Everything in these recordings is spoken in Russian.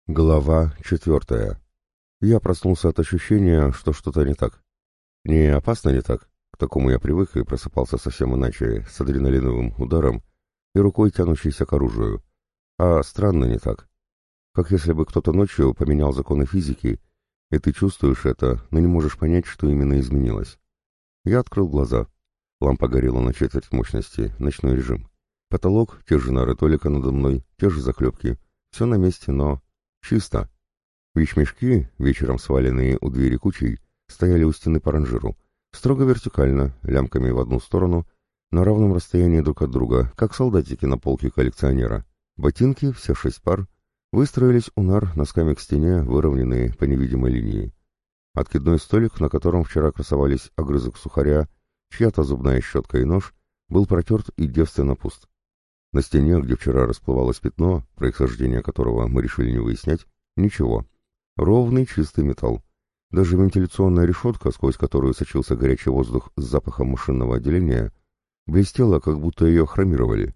Глава 4. Я проснулся от ощущения, что что-то не так. Не опасно не так, к такому я привык и просыпался совсем иначе, с адреналиновым ударом и рукой, тянущейся к оружию. А странно не так. Как если бы кто-то ночью поменял законы физики, и ты чувствуешь это, но не можешь понять, что именно изменилось. Я открыл глаза. Лампа горела на четверть мощности, ночной режим. Потолок, те же нары Толика надо мной, те же заклепки. Все на месте, но... чисто. Вещмешки, вечером сваленные у двери кучей, стояли у стены по ранжиру, строго вертикально, лямками в одну сторону, на равном расстоянии друг от друга, как солдатики на полке коллекционера. Ботинки, все 6 пар, выстроились у нар носками к стене, выровненные по невидимой линии. Откидной столик, на котором вчера красовались огрызок сухаря, чья-то зубная щетка и нож, был протерт и девственно пуст. На стене, где вчера расплывалось пятно, происхождение которого мы решили не выяснять, ничего. Ровный чистый металл. Даже вентиляционная решетка, сквозь которую сочился горячий воздух с запахом машинного отделения, блестела, как будто ее хромировали.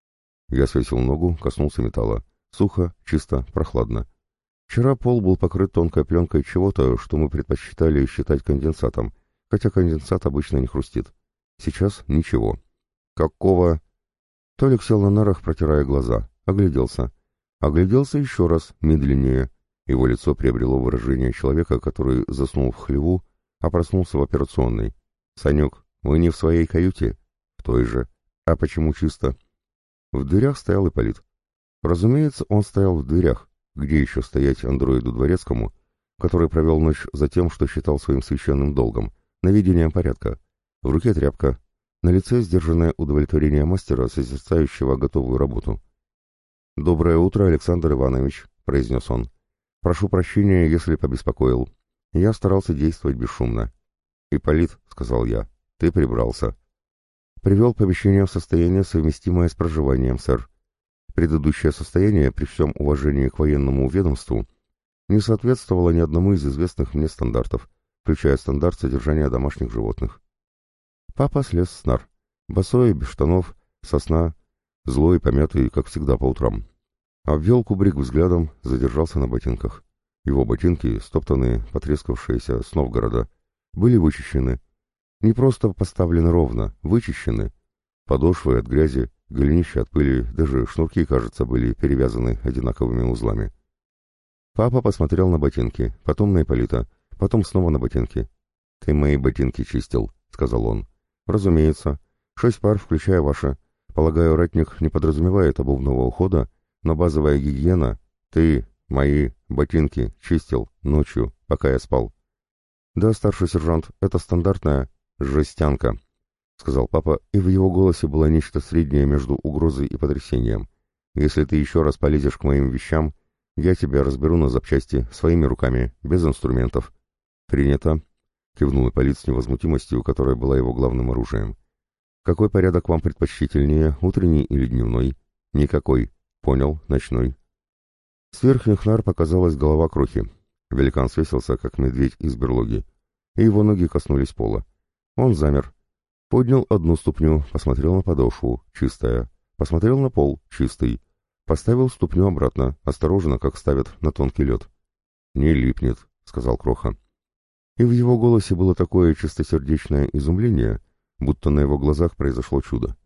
Я свесил ногу, коснулся металла. Сухо, чисто, прохладно. Вчера пол был покрыт тонкой пленкой чего-то, что мы предпочитали считать конденсатом, хотя конденсат обычно не хрустит. Сейчас ничего. Какого... Толик сел на нарах, протирая глаза. Огляделся. Огляделся еще раз, медленнее. Его лицо приобрело выражение человека, который заснул в хлеву, а проснулся в операционной. «Санек, вы не в своей каюте?» «В той же». «А почему чисто?» В дверях стоял Ипполит. Разумеется, он стоял в дверях. Где еще стоять андроиду Дворецкому, который провел ночь за тем, что считал своим священным долгом, наведением порядка? В руке тряпка. На лице сдержанное удовлетворение мастера, созерцающего готовую работу. «Доброе утро, Александр Иванович», — произнес он. «Прошу прощения, если побеспокоил. Я старался действовать бесшумно». «Ипполит», — сказал я, — «ты прибрался». «Привел помещение в состояние, совместимое с проживанием, сэр. Предыдущее состояние, при всем уважении к военному ведомству, не соответствовало ни одному из известных мне стандартов, включая стандарт содержания домашних животных». Папа слез с нар. Босой, без штанов, со сна, злой, помятый, как всегда по утрам. Обвел кубрик взглядом, задержался на ботинках. Его ботинки, стоптанные, потрескавшиеся с Новгорода, были вычищены. Не просто поставлены ровно, вычищены. Подошвы от грязи, голенища от пыли, даже шнурки, кажется, были перевязаны одинаковыми узлами. Папа посмотрел на ботинки, потом на Ипполита, потом снова на ботинки. «Ты мои ботинки чистил», — сказал он. «Разумеется. 6 пар, включая ваши. Полагаю, ратник не подразумевает обувного ухода, но базовая гигиена... Ты мои ботинки чистил ночью, пока я спал». «Да, старший сержант, это стандартная жестянка», — сказал папа, и в его голосе было нечто среднее между угрозой и потрясением. «Если ты еще раз полезешь к моим вещам, я тебя разберу на запчасти, своими руками, без инструментов». «Принято», — кивнул Ипполит с невозмутимостью, которая была его главным оружием. «Какой порядок вам предпочтительнее, утренний или дневной?» «Никакой». «Понял, ночной». С верхних нар показалась голова крохи. Великан свесился, как медведь из берлоги, и его ноги коснулись пола. Он замер. Поднял одну ступню, посмотрел на подошву, чистая. Посмотрел на пол, чистый. Поставил ступню обратно, осторожно, как ставят на тонкий лед. «Не липнет», — сказал Кроха. И в его голосе было такое чистосердечное изумление, будто на его глазах произошло чудо.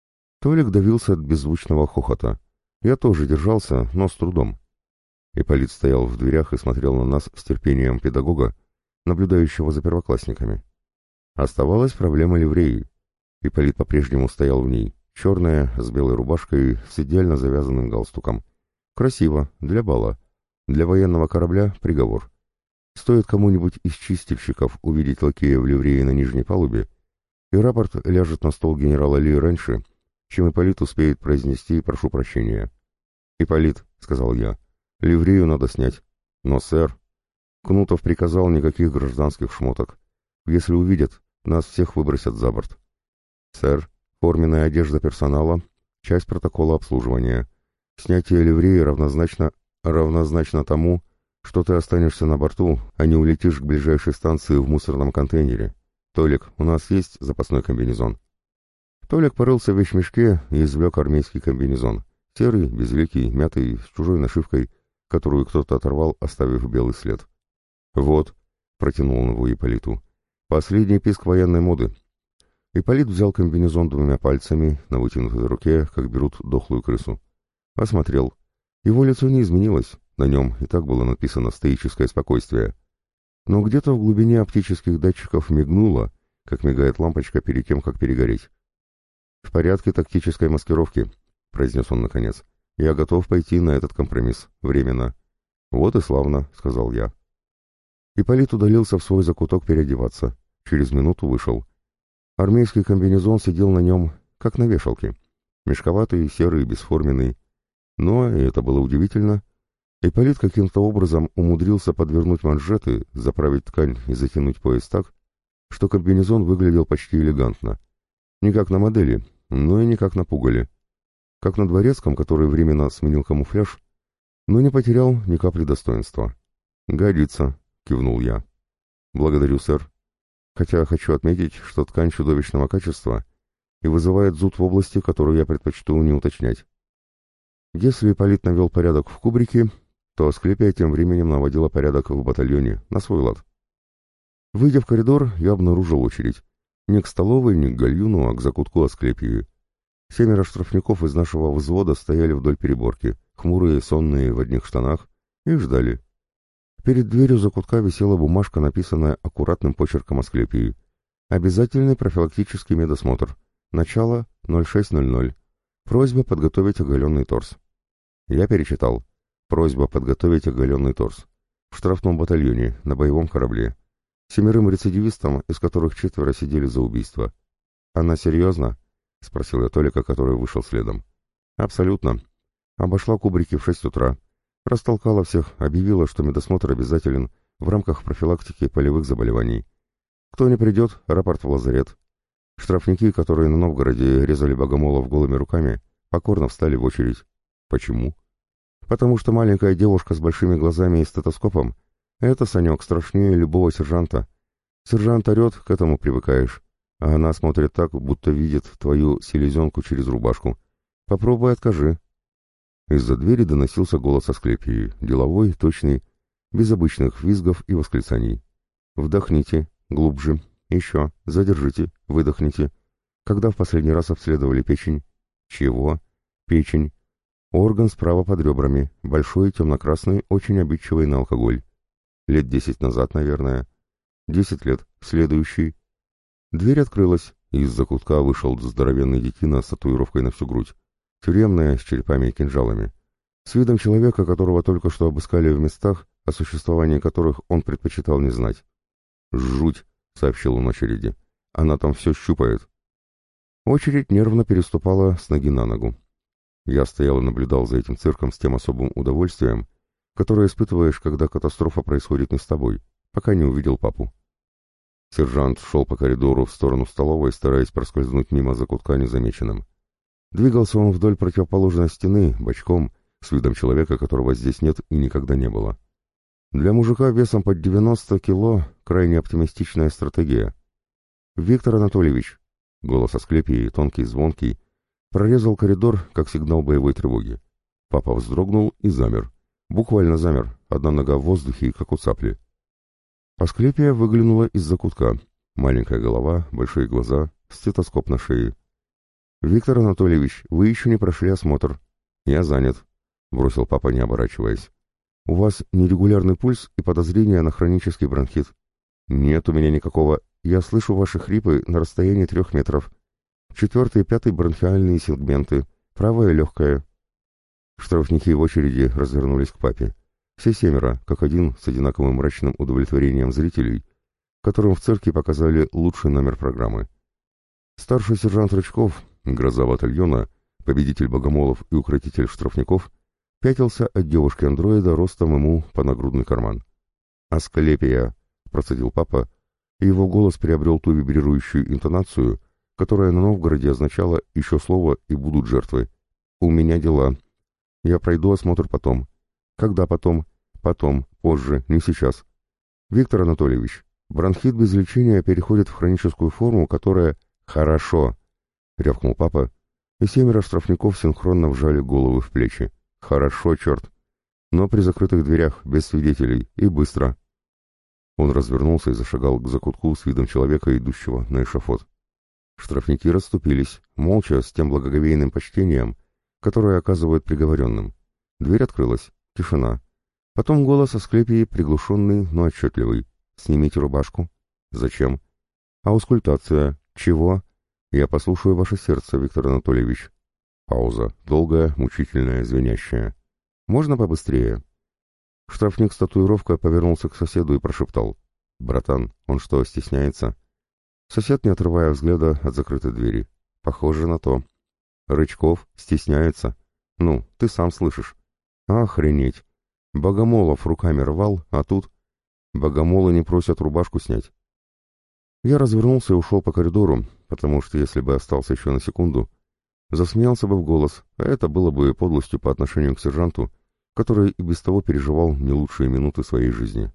Толик давился от беззвучного хохота. Я тоже держался, но с трудом. Ипполит стоял в дверях и смотрел на нас с терпением педагога, наблюдающего за первоклассниками. Оставалась проблема ливреи. Ипполит по-прежнему стоял в ней, черная, с белой рубашкой, с идеально завязанным галстуком. Красиво, для бала. Для военного корабля — приговор. Стоит кому-нибудь из чистильщиков увидеть лакея в ливрее на нижней палубе, и рапорт ляжет на стол генерала Ли раньше, чем Ипполит успеет произнести «прошу прощения». «Ипполит», — сказал я, — «ливрею надо снять». «Но, сэр...» Кнутов приказал никаких гражданских шмоток. Если увидят, нас всех выбросят за борт. «Сэр, форменная одежда персонала, часть протокола обслуживания. Снятие ливреи равнозначно тому, что ты останешься на борту, а не улетишь к ближайшей станции в мусорном контейнере. Толик, у нас есть запасной комбинезон?» Толик порылся в вещмешке и извлек армейский комбинезон. Серый, безликий, мятый, с чужой нашивкой, которую кто-то оторвал, оставив белый след. «Вот», — протянул он его Ипполиту, — «последний писк военной моды». Ипполит взял комбинезон двумя пальцами на вытянутой руке, как берут дохлую крысу. Осмотрел. Его лицо не изменилось, на нем и так было написано «стоическое спокойствие». Но где-то в глубине оптических датчиков мигнуло, как мигает лампочка перед тем, как перегореть. «В порядке тактической маскировки», — произнес он наконец. «Я готов пойти на этот компромисс. Временно». «Вот и славно», — сказал я. Ипполит удалился в свой закуток переодеваться. Через минуту вышел. Армейский комбинезон сидел на нем, как на вешалке. Мешковатый, серый, бесформенный. Но, и это было удивительно, Ипполит каким-то образом умудрился подвернуть манжеты, заправить ткань и затянуть пояс так, что комбинезон выглядел почти элегантно. Не как на модели, но и не как на пугале. Как на дворецком, который временно сменил камуфляж, но не потерял ни капли достоинства. «Годится», — кивнул я. «Благодарю, сэр. Хотя хочу отметить, что ткань чудовищного качества и вызывает зуд в области, которую я предпочту не уточнять». Если Ипполит навел порядок в кубрике, то Асклепия тем временем наводила порядок в батальоне, на свой лад. Выйдя в коридор, я обнаружил очередь. Не к столовой, не к гальюну, а к закутку Асклепии. 7 штрафников из нашего взвода стояли вдоль переборки, хмурые, сонные, в одних штанах, и ждали. Перед дверью закутка висела бумажка, написанная аккуратным почерком Асклепии. «Обязательный профилактический медосмотр. Начало 06:00. Просьба подготовить оголенный торс». Я перечитал. Просьба подготовить оголенный торс. В штрафном батальоне, на боевом корабле. 7 рецидивистам, из которых 4 сидели за убийство. «Она серьезно?» — спросил я Толика, который вышел следом. «Абсолютно. Обошла кубрики в 6 утра. Растолкала всех, объявила, что медосмотр обязателен в рамках профилактики полевых заболеваний. Кто не придет, рапорт в лазарет. Штрафники, которые на Новгороде резали богомолов голыми руками, покорно встали в очередь. Почему? Потому что маленькая девушка с большими глазами и стетоскопом — это, Санек, страшнее любого сержанта. Сержант орет, к этому привыкаешь, а она смотрит так, будто видит твою селезенку через рубашку. Попробуй откажи». Из-за двери доносился голос Асклепии, деловой, точный, без обычных визгов и восклицаний. «Вдохните, глубже, еще, задержите, выдохните. Когда в последний раз обследовали печень?» «Чего?» «Печень. Орган справа под ребрами, большой, темно-красный, очень обидчивый на алкоголь. Лет 10 назад, наверное. 10 лет. Следующий». Дверь открылась, и из-за кутка вышел здоровенный детина с татуировкой на всю грудь. Тюремная, с черепами и кинжалами. С видом человека, которого только что обыскали в местах, о существовании которых он предпочитал не знать. «Жуть», — сообщил он очереди. «Она там все щупает». Очередь нервно переступала с ноги на ногу. Я стоял и наблюдал за этим цирком с тем особым удовольствием, которое испытываешь, когда катастрофа происходит не с тобой, пока не увидел папу. Сержант шел по коридору в сторону столовой, стараясь проскользнуть мимо закутка незамеченным. Двигался он вдоль противоположной стены, бочком, с видом человека, которого здесь нет и никогда не было. Для мужика весом под 90 кило крайне оптимистичная стратегия. «Виктор Анатольевич», — голос Асклепии, тонкий, звонкий, прорезал коридор, как сигнал боевой тревоги. Папа вздрогнул и замер. Буквально замер, одна нога в воздухе, как у цапли. Асклепия выглянула из-за кутка. Маленькая голова, большие глаза, стетоскоп на шее. «Виктор Анатольевич, вы еще не прошли осмотр». «Я занят», — бросил папа, не оборачиваясь. «У вас нерегулярный пульс и подозрение на хронический бронхит». «Нет у меня никакого. Я слышу ваши хрипы на расстоянии 3 метров. 4 и 5 бронхиальные сегменты, правая легкая». Штрафники в очереди развернулись к папе. Все 7, как один, с одинаковым мрачным удовлетворением зрителей, которым в цирке показали лучший номер программы. Старший сержант Рычков, гроза батальона, победитель богомолов и укротитель штрафников, пятился от девушки-андроида ростом ему по нагрудный карман. «Асклепия», — процедил папа, и его голос приобрел ту вибрирующую интонацию, которая на Новгороде означала «еще слово и будут жертвы». «У меня дела. Я пройду осмотр потом». «Когда потом?» «Потом, позже, не сейчас». «Виктор Анатольевич, бронхит без лечения переходит в хроническую форму, которая...» «Хорошо», — рявкнул папа, и 7 штрафников синхронно вжали головы в плечи. «Хорошо, черт. Но при закрытых дверях, без свидетелей, и быстро». Он развернулся и зашагал к закутку с видом человека, идущего на эшафот. Штрафники расступились, молча, с тем благоговейным почтением, которое оказывают приговоренным. Дверь открылась. Тишина. Потом голос Асклепии, приглушенный, но отчетливый. «Снимите рубашку». «Зачем?» «Аускультация. Чего?» «Я послушаю ваше сердце, Виктор Анатольевич». Пауза. Долгая, мучительная, звенящая. «Можно побыстрее?» Штрафник с татуировкой повернулся к соседу и прошептал. «Братан, он что, стесняется?» Сосед, не отрывая взгляда от закрытой двери. «Похоже на то». «Рычков стесняется?» «Ну, ты сам слышишь». «Охренеть! Богомолов руками рвал, а тут...» «Богомолы не просят рубашку снять». Я развернулся и ушел по коридору, потому что если бы остался еще на секунду, засмеялся бы в голос, а это было бы подлостью по отношению к сержанту, который и без того переживал не лучшие минуты своей жизни.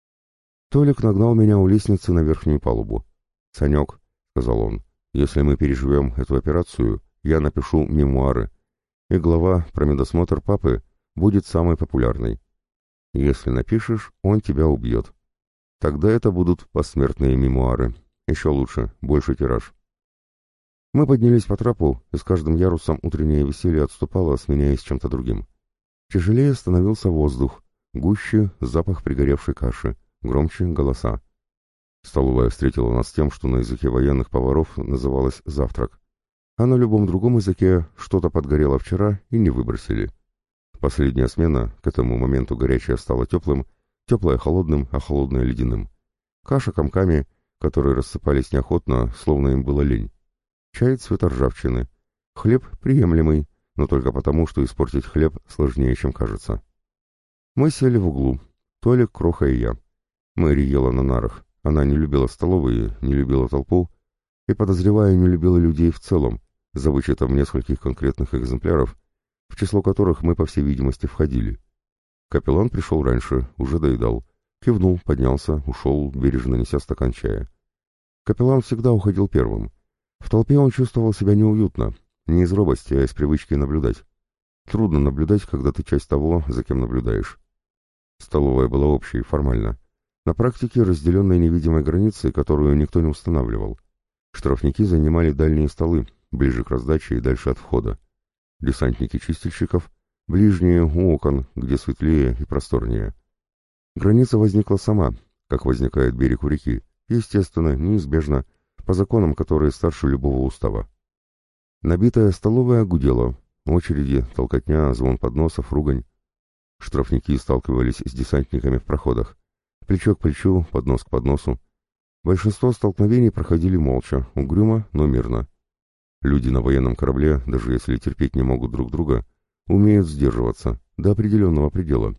Толик нагнал меня у лестницы на верхнюю палубу. «Санек», — сказал он, — «если мы переживем эту операцию, я напишу мемуары, и глава про медосмотр папы будет самой популярной. Если напишешь, он тебя убьет. Тогда это будут посмертные мемуары. Еще лучше, больше тираж». Мы поднялись по трапу, и с каждым ярусом утреннее веселье отступало, сменяясь чем-то другим. Тяжелее становился воздух, гуще запах пригоревшей каши, громче голоса. Столовая встретила нас тем, что на языке военных поваров называлось «завтрак», а на любом другом языке что-то подгорело вчера и не выбросили. Последняя смена, к этому моменту горячее стало теплым, теплое холодным, а холодное ледяным. Каша комками, которые рассыпались неохотно, словно им было лень. Чай цвета ржавчины. Хлеб приемлемый, но только потому, что испортить хлеб сложнее, чем кажется. Мы сели в углу. Толик, Кроха и я. Мэри ела на нарах. Она не любила столовые, не любила толпу и, подозревая, не любила людей в целом, за вычетом нескольких конкретных экземпляров, в число которых мы, по всей видимости, входили. Капеллан пришел раньше, уже доедал. Кивнул, поднялся, ушел, бережно неся стакан чая. Капеллан всегда уходил первым. В толпе он чувствовал себя неуютно, не из робости, а из привычки наблюдать. Трудно наблюдать, когда ты часть того, за кем наблюдаешь. Столовая была общей, формально. На практике разделенной невидимой границей, которую никто не устанавливал. Штрафники занимали дальние столы, ближе к раздаче и дальше от входа. Десантники чистильщиков — ближние у окон, где светлее и просторнее. Граница возникла сама, как возникает берег у реки, естественно, неизбежно, по законам, которые старше любого устава. Набитая столовая гудела, очереди, толкотня, звон подносов, ругань. Штрафники сталкивались с десантниками в проходах. Плечо к плечу, поднос к подносу. Большинство столкновений проходили молча, угрюмо, но мирно. Люди на военном корабле, даже если терпеть не могут друг друга, умеют сдерживаться до определенного предела.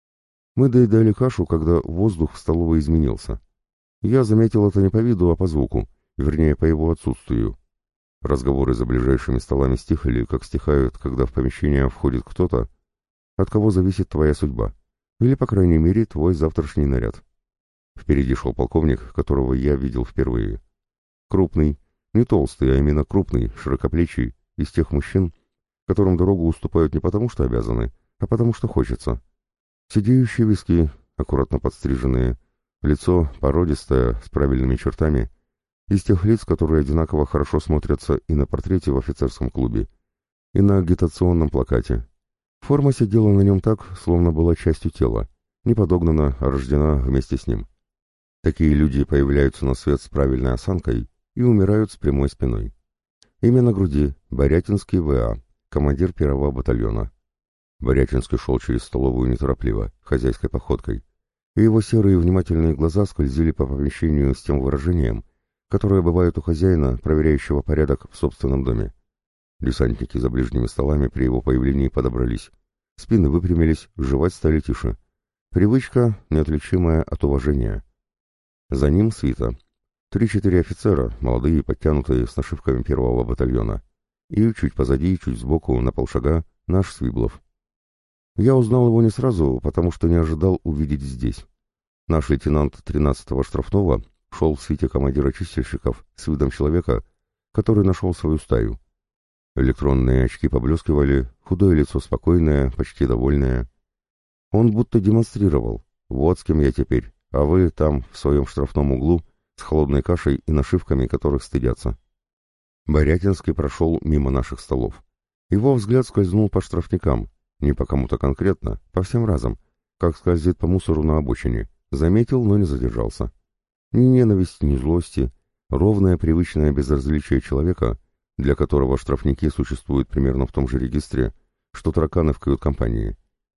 Мы доедали кашу, когда воздух в столовой изменился. Я заметил это не по виду, а по звуку, вернее, по его отсутствию. Разговоры за ближайшими столами стихли, как стихают, когда в помещение входит кто-то, от кого зависит твоя судьба, или, по крайней мере, твой завтрашний наряд. Впереди шел полковник, которого я видел впервые. Крупный, не толстый, а именно крупный, широкоплечий, из тех мужчин, которым дорогу уступают не потому, что обязаны, а потому, что хочется. Сидеющие виски, аккуратно подстриженные, лицо породистое, с правильными чертами, из тех лиц, которые одинаково хорошо смотрятся и на портрете в офицерском клубе, и на агитационном плакате. Форма сидела на нем так, словно была частью тела, не подогнана, а рождена вместе с ним. Такие люди появляются на свет с правильной осанкой и умирают с прямой спиной. Имя на груди — Борятинский В.А., командир первого батальона. Борятинский шел через столовую неторопливо, хозяйской походкой, и его серые внимательные глаза скользили по помещению с тем выражением, которое бывает у хозяина, проверяющего порядок в собственном доме. Десантники за ближними столами при его появлении подобрались. Спины выпрямились, жевать стали тише. Привычка, неотличимая от уважения. За ним свита. 3-4 офицера, молодые, подтянутые, с нашивками первого батальона. И чуть позади, чуть сбоку, на полшага, наш Свиблов. Я узнал его не сразу, потому что не ожидал увидеть здесь. Наш лейтенант 13-го штрафного шел в свите командира чистильщиков с видом человека, который нашел свою стаю. Электронные очки поблескивали, худое лицо спокойное, почти довольное. Он будто демонстрировал. Вот с кем я теперь, а вы там, в своем штрафном углу, с холодной кашей и нашивками, которых стыдятся. Борятинский прошел мимо наших столов. Его взгляд скользнул по штрафникам, не по кому-то конкретно, по всем разом, как скользит по мусору на обочине. Заметил, но не задержался. Ни ненависти, ни злости, ровное привычное безразличие человека, для которого штрафники существуют примерно в том же регистре, что тараканы в кают-компании.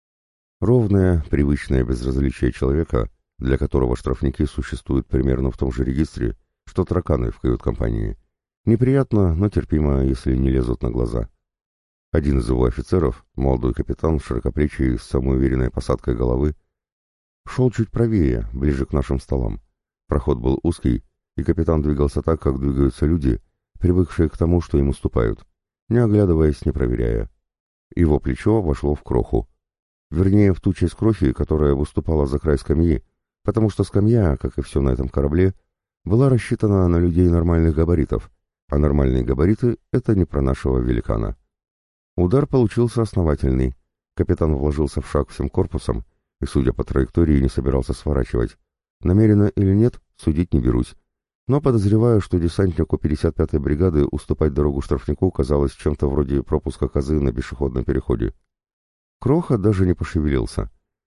Ровное привычное безразличие человека, для которого штрафники существуют примерно в том же регистре, что тараканы в кают-компании. Неприятно, но терпимо, если не лезут на глаза. Один из его офицеров, молодой капитан, широкоплечий, с самоуверенной посадкой головы, шел чуть правее, ближе к нашим столам. Проход был узкий, и капитан двигался так, как двигаются люди, привыкшие к тому, что им уступают, не оглядываясь, не проверяя. Его плечо вошло в кроху. Вернее, в ту часть крохи, которая выступала за край скамьи, потому что скамья, как и все на этом корабле, была рассчитана на людей нормальных габаритов, а нормальные габариты — это не про нашего великана. Удар получился основательный. Капитан вложился в шаг всем корпусом и, судя по траектории, не собирался сворачивать. Намеренно или нет, судить не берусь. Но подозреваю, что десантнику 55-й бригады уступать дорогу штрафнику казалось чем-то вроде пропуска козы на пешеходном переходе. Кроха даже не пошевелился.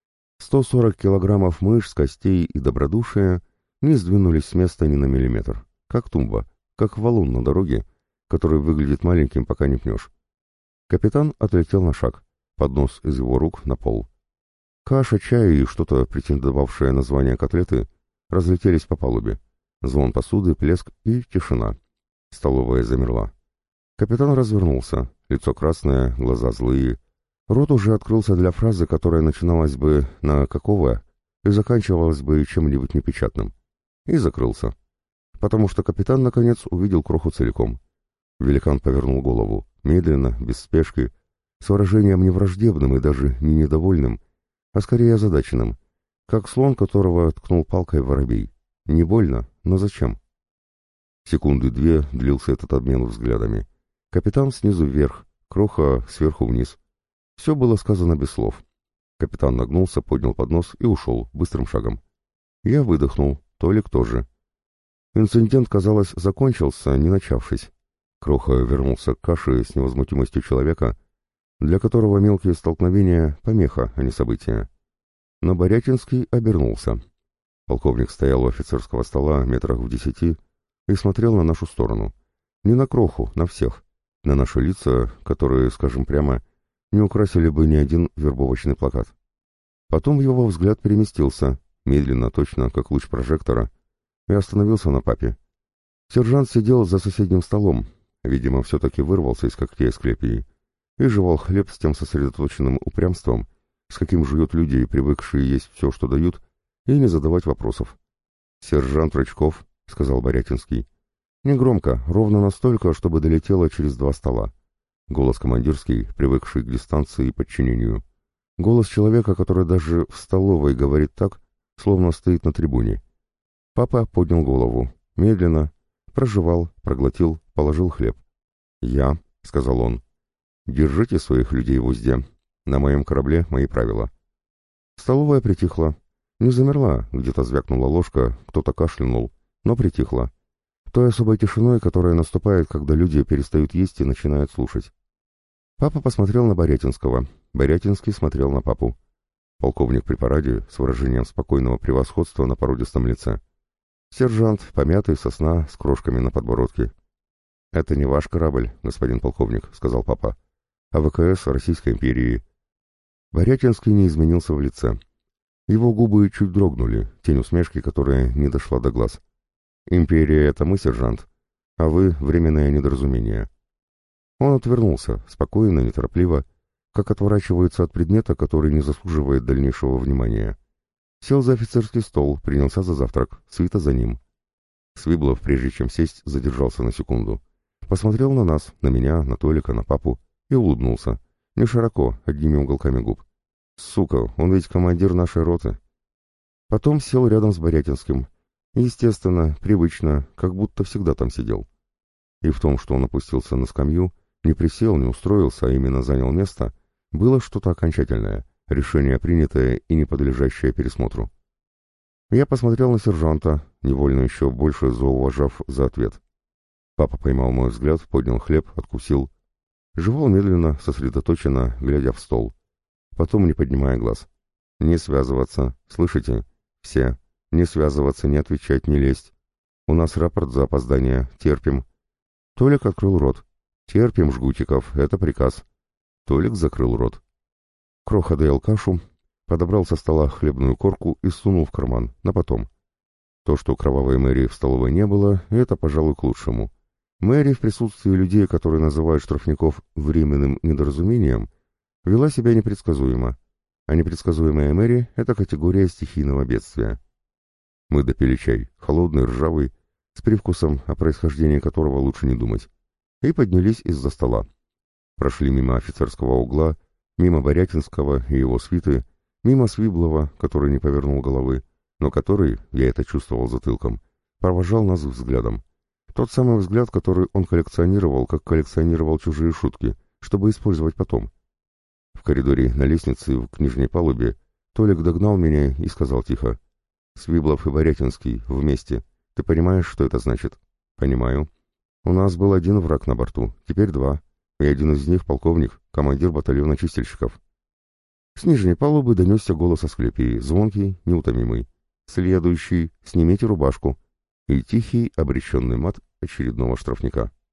140 килограммов мышц, костей и добродушия не сдвинулись с места ни на миллиметр. Как тумба, как валун на дороге, который выглядит маленьким, пока не пнешь. Капитан отлетел на шаг, поднос из его рук на пол. Каша, чай и что-то, претендовавшее на звание котлеты, разлетелись по палубе. Звон посуды, плеск и тишина. Столовая замерла. Капитан развернулся, лицо красное, глаза злые. Рот уже открылся для фразы, которая начиналась бы на «какого» и заканчивалась бы чем-нибудь непечатным. И закрылся. Потому что капитан, наконец, увидел Кроху целиком. Великан повернул голову, медленно, без спешки, с выражением не враждебным и даже не недовольным, а скорее озадаченным, как слон, которого ткнул палкой воробей. Не больно, но зачем? Секунды две длился этот обмен взглядами. Капитан снизу вверх, Кроха сверху вниз. Все было сказано без слов. Капитан нагнулся, поднял поднос и ушел быстрым шагом. Я выдохнул, Толик тоже. Инцидент, казалось, закончился, не начавшись. Кроха вернулся к каше с невозмутимостью человека, для которого мелкие столкновения — помеха, а не события. Но Борятинский обернулся. Полковник стоял у офицерского стола метрах в 10 и смотрел на нашу сторону. Не на Кроху, на всех. На наши лица, которые, скажем прямо, не украсили бы ни один вербовочный плакат. Потом его взгляд переместился, медленно, точно, как луч прожектора, и остановился на папе. Сержант сидел за соседним столом, видимо, все-таки вырвался из когтей Асклепии, и жевал хлеб с тем сосредоточенным упрямством, с каким жуют люди, привыкшие есть все, что дают, и не задавать вопросов. «Сержант Рычков», — сказал Борятинский. Негромко, ровно настолько, чтобы долетело через 2 стола. Голос командирский, привыкший к дистанции и подчинению. Голос человека, который даже в столовой говорит так, словно стоит на трибуне. Папа поднял голову, медленно, прожевал, проглотил, положил хлеб. «Я», — сказал он, — «держите своих людей в узде. На моем корабле мои правила». Столовая притихла. Не замерла, где-то звякнула ложка, кто-то кашлянул, но притихла. Той особой тишиной, которая наступает, когда люди перестают есть и начинают слушать. Папа посмотрел на Борятинского. Борятинский смотрел на папу. Полковник при параде с выражением спокойного превосходства на породистом лице. Сержант, помятый, со сна, с крошками на подбородке. «Это не ваш корабль, господин полковник», — сказал папа, — «а ВКС Российской империи». Борятинский не изменился в лице. Его губы чуть дрогнули, тень усмешки, которая не дошла до глаз. «Империя — это мы, сержант, а вы — временное недоразумение». Он отвернулся, спокойно, неторопливо, как отворачивается от предмета, который не заслуживает дальнейшего внимания. Сел за офицерский стол, принялся за завтрак, свита за ним. Свиблов, прежде чем сесть, задержался на секунду. Посмотрел на нас, на меня, на Толика, на папу и улыбнулся. Не широко, одними уголками губ. «Сука, он ведь командир нашей роты». Потом сел рядом с Борятинским. Естественно, привычно, как будто всегда там сидел. И в том, что он опустился на скамью, не присел, не устроился, а именно занял место, было что-то окончательное. Решение принятое и не подлежащее пересмотру. Я посмотрел на сержанта, невольно еще больше зауважав за ответ. Папа поймал мой взгляд, поднял хлеб, откусил. Жевал медленно, сосредоточенно, глядя в стол. Потом, не поднимая глаз. «Не связываться, слышите? Все. Не связываться, не отвечать, не лезть. У нас рапорт за опоздание. Терпим». Толик открыл рот. «Терпим, Жгутиков, это приказ». Толик закрыл рот. Кроха доел кашу, подобрал со стола хлебную корку и сунул в карман, на потом. То, что кровавой Мэри в столовой не было, это, пожалуй, к лучшему. Мэри в присутствии людей, которые называют штрафников временным недоразумением, вела себя непредсказуемо. А непредсказуемая Мэри — это категория стихийного бедствия. Мы допили чай, холодный, ржавый, с привкусом, о происхождении которого лучше не думать, и поднялись из-за стола. Прошли мимо офицерского угла, мимо Борятинского и его свиты, мимо Свиблова, который не повернул головы, но который, я это чувствовал затылком, провожал нас взглядом. Тот самый взгляд, который он коллекционировал, как коллекционировал чужие шутки, чтобы использовать потом. В коридоре на лестнице в нижней палубе Толик догнал меня и сказал тихо: «Свиблов и Борятинский вместе. Ты понимаешь, что это значит?» «Понимаю. У нас был один враг на борту, теперь два, и один из них полковник, командир батальона чистильщиков». С нижней палубы донесся голос Асклепии, звонкий, неутомимый. «Следующий, снимите рубашку». И тихий, обреченный мат очередного штрафника.